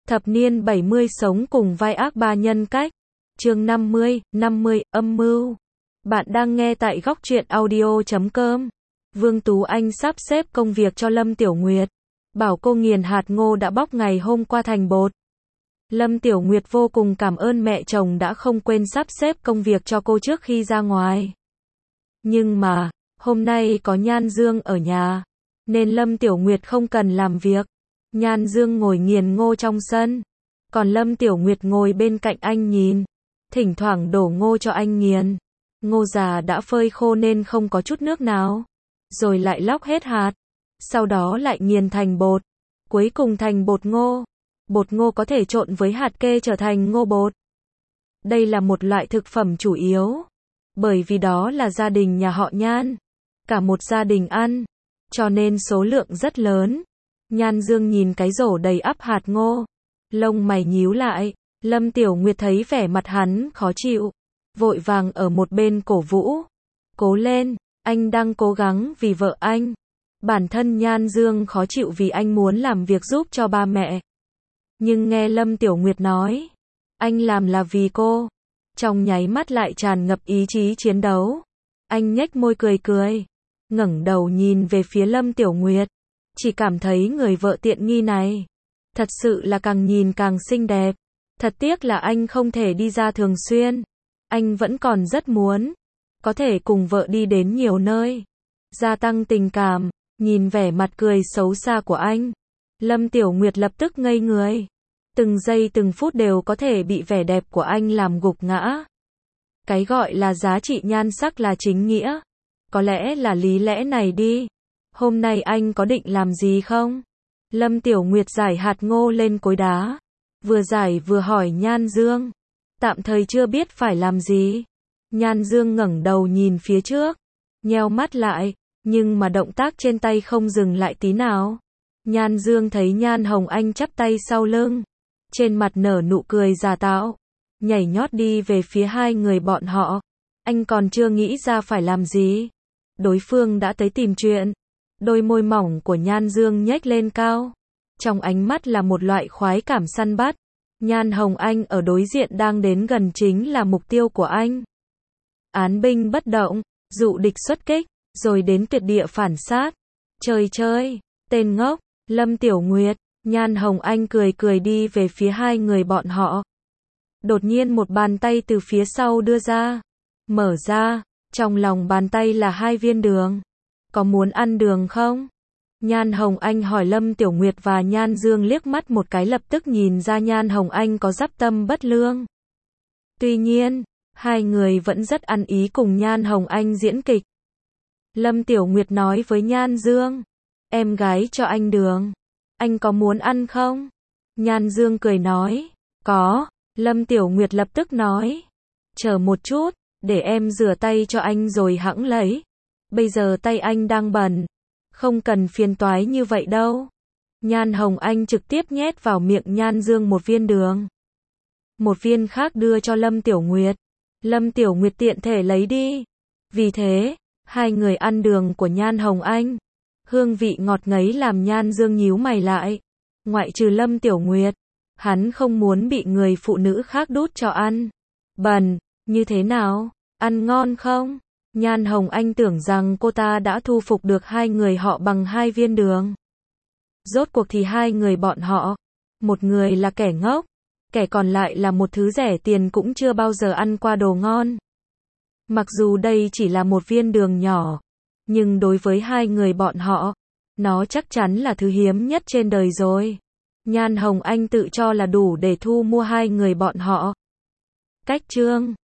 Thập niên 70 sống cùng vai ác ba nhân cách. Chương 50, âm mưu. Bạn đang nghe tại góc truyện audio.com. Vương Tú Anh sắp xếp công việc cho Lâm Tiểu Nguyệt. Bảo cô nghiền hạt ngô đã bóc ngày hôm qua thành bột. Lâm Tiểu Nguyệt vô cùng cảm ơn mẹ chồng đã không quên sắp xếp công việc cho cô trước khi ra ngoài. Nhưng mà, hôm nay có Nhan Dương ở nhà, nên Lâm Tiểu Nguyệt không cần làm việc. Nhan Dương ngồi nghiền ngô trong sân, còn Lâm Tiểu Nguyệt ngồi bên cạnh anh nhìn, thỉnh thoảng đổ ngô cho anh nghiền. Ngô già đã phơi khô nên không có chút nước nào, rồi lại lóc hết hạt, sau đó lại nghiền thành bột, cuối cùng thành bột ngô. Bột ngô có thể trộn với hạt kê trở thành ngô bột. Đây là một loại thực phẩm chủ yếu, bởi vì đó là gia đình nhà họ Nhan, cả một gia đình ăn, cho nên số lượng rất lớn. Nhan Dương nhìn cái rổ đầy ắp hạt ngô, lông mày nhíu lại. Lâm Tiểu Nguyệt thấy vẻ mặt hắn khó chịu, vội vàng ở một bên cổ vũ. Cố lên, anh đang cố gắng vì vợ anh. Bản thân Nhan Dương khó chịu vì anh muốn làm việc giúp cho ba mẹ. Nhưng nghe Lâm Tiểu Nguyệt nói, anh làm là vì cô, trong nháy mắt lại tràn ngập ý chí chiến đấu. Anh nhếch môi cười cười, ngẩng đầu nhìn về phía Lâm Tiểu Nguyệt, chỉ cảm thấy người vợ tiện nghi này thật sự là càng nhìn càng xinh đẹp. Thật tiếc là anh không thể đi ra thường xuyên. Anh vẫn còn rất muốn có thể cùng vợ đi đến nhiều nơi, gia tăng tình cảm. Nhìn vẻ mặt cười xấu xa của anh, Lâm Tiểu Nguyệt lập tức ngây người. Từng giây từng phút đều có thể bị vẻ đẹp của anh làm gục ngã. Cái gọi là giá trị nhan sắc là chính nghĩa. Có lẽ là lý lẽ này đi. Hôm nay anh có định làm gì không? Lâm Tiểu Nguyệt giải hạt ngô lên cối đá, vừa giải vừa hỏi Nhan Dương. Tạm thời chưa biết phải làm gì. Nhan Dương ngẩng đầu nhìn phía trước, nheo mắt lại, nhưng mà động tác trên tay không dừng lại tí nào. Nhan Dương thấy Nhan Hồng Anh chắp tay sau lưng, trên mặt nở nụ cười giả tạo, nhảy nhót đi về phía hai người bọn họ. Anh còn chưa nghĩ ra phải làm gì, đối phương đã tới tìm chuyện. Đôi môi mỏng của Nhan Dương nhếch lên cao, trong ánh mắt là một loại khoái cảm săn bắt. Nhan Hồng Anh ở đối diện đang đến gần chính là mục tiêu của anh. Án binh bất động, dụ địch xuất kích, rồi đến tuyệt địa phản sát. Chơi, tên ngốc. Lâm Tiểu Nguyệt, Nhan Hồng Anh cười cười đi về phía hai người bọn họ. Đột nhiên một bàn tay từ phía sau đưa ra, mở ra, trong lòng bàn tay là 2 viên đường. Có muốn ăn đường không? Nhan Hồng Anh hỏi. Lâm Tiểu Nguyệt và Nhan Dương liếc mắt một cái lập tức nhìn ra Nhan Hồng Anh có dắp tâm bất lương. Tuy nhiên, hai người vẫn rất ăn ý cùng Nhan Hồng Anh diễn kịch. Lâm Tiểu Nguyệt nói với Nhan Dương, em gái cho anh đường, anh có muốn ăn không? Nhan Dương cười nói, có. Lâm Tiểu Nguyệt lập tức nói, chờ một chút, để em rửa tay cho anh rồi hẵng lấy. Bây giờ tay anh đang bẩn, không cần phiền toái như vậy đâu. Nhan Hồng Anh trực tiếp nhét vào miệng Nhan Dương một viên đường. Một viên khác đưa cho Lâm Tiểu Nguyệt. Lâm Tiểu Nguyệt tiện thể lấy đi. Vì thế, hai người ăn đường của Nhan Hồng Anh. Hương vị ngọt ngấy làm Nhan Dương nhíu mày lại. Ngoại trừ Lâm Tiểu Nguyệt, hắn không muốn bị người phụ nữ khác đút cho ăn. Bẩn, như thế nào? Ăn ngon không? Nhan Hồng Anh tưởng rằng cô ta đã thu phục được hai người họ bằng 2 viên đường. Rốt cuộc thì hai người bọn họ, một người là kẻ ngốc, kẻ còn lại là một thứ rẻ tiền cũng chưa bao giờ ăn qua đồ ngon. Mặc dù đây chỉ là một viên đường nhỏ, nhưng đối với hai người bọn họ, nó chắc chắn là thứ hiếm nhất trên đời rồi. Nhan Hồng Anh tự cho là đủ để thu mua hai người bọn họ. Cách chương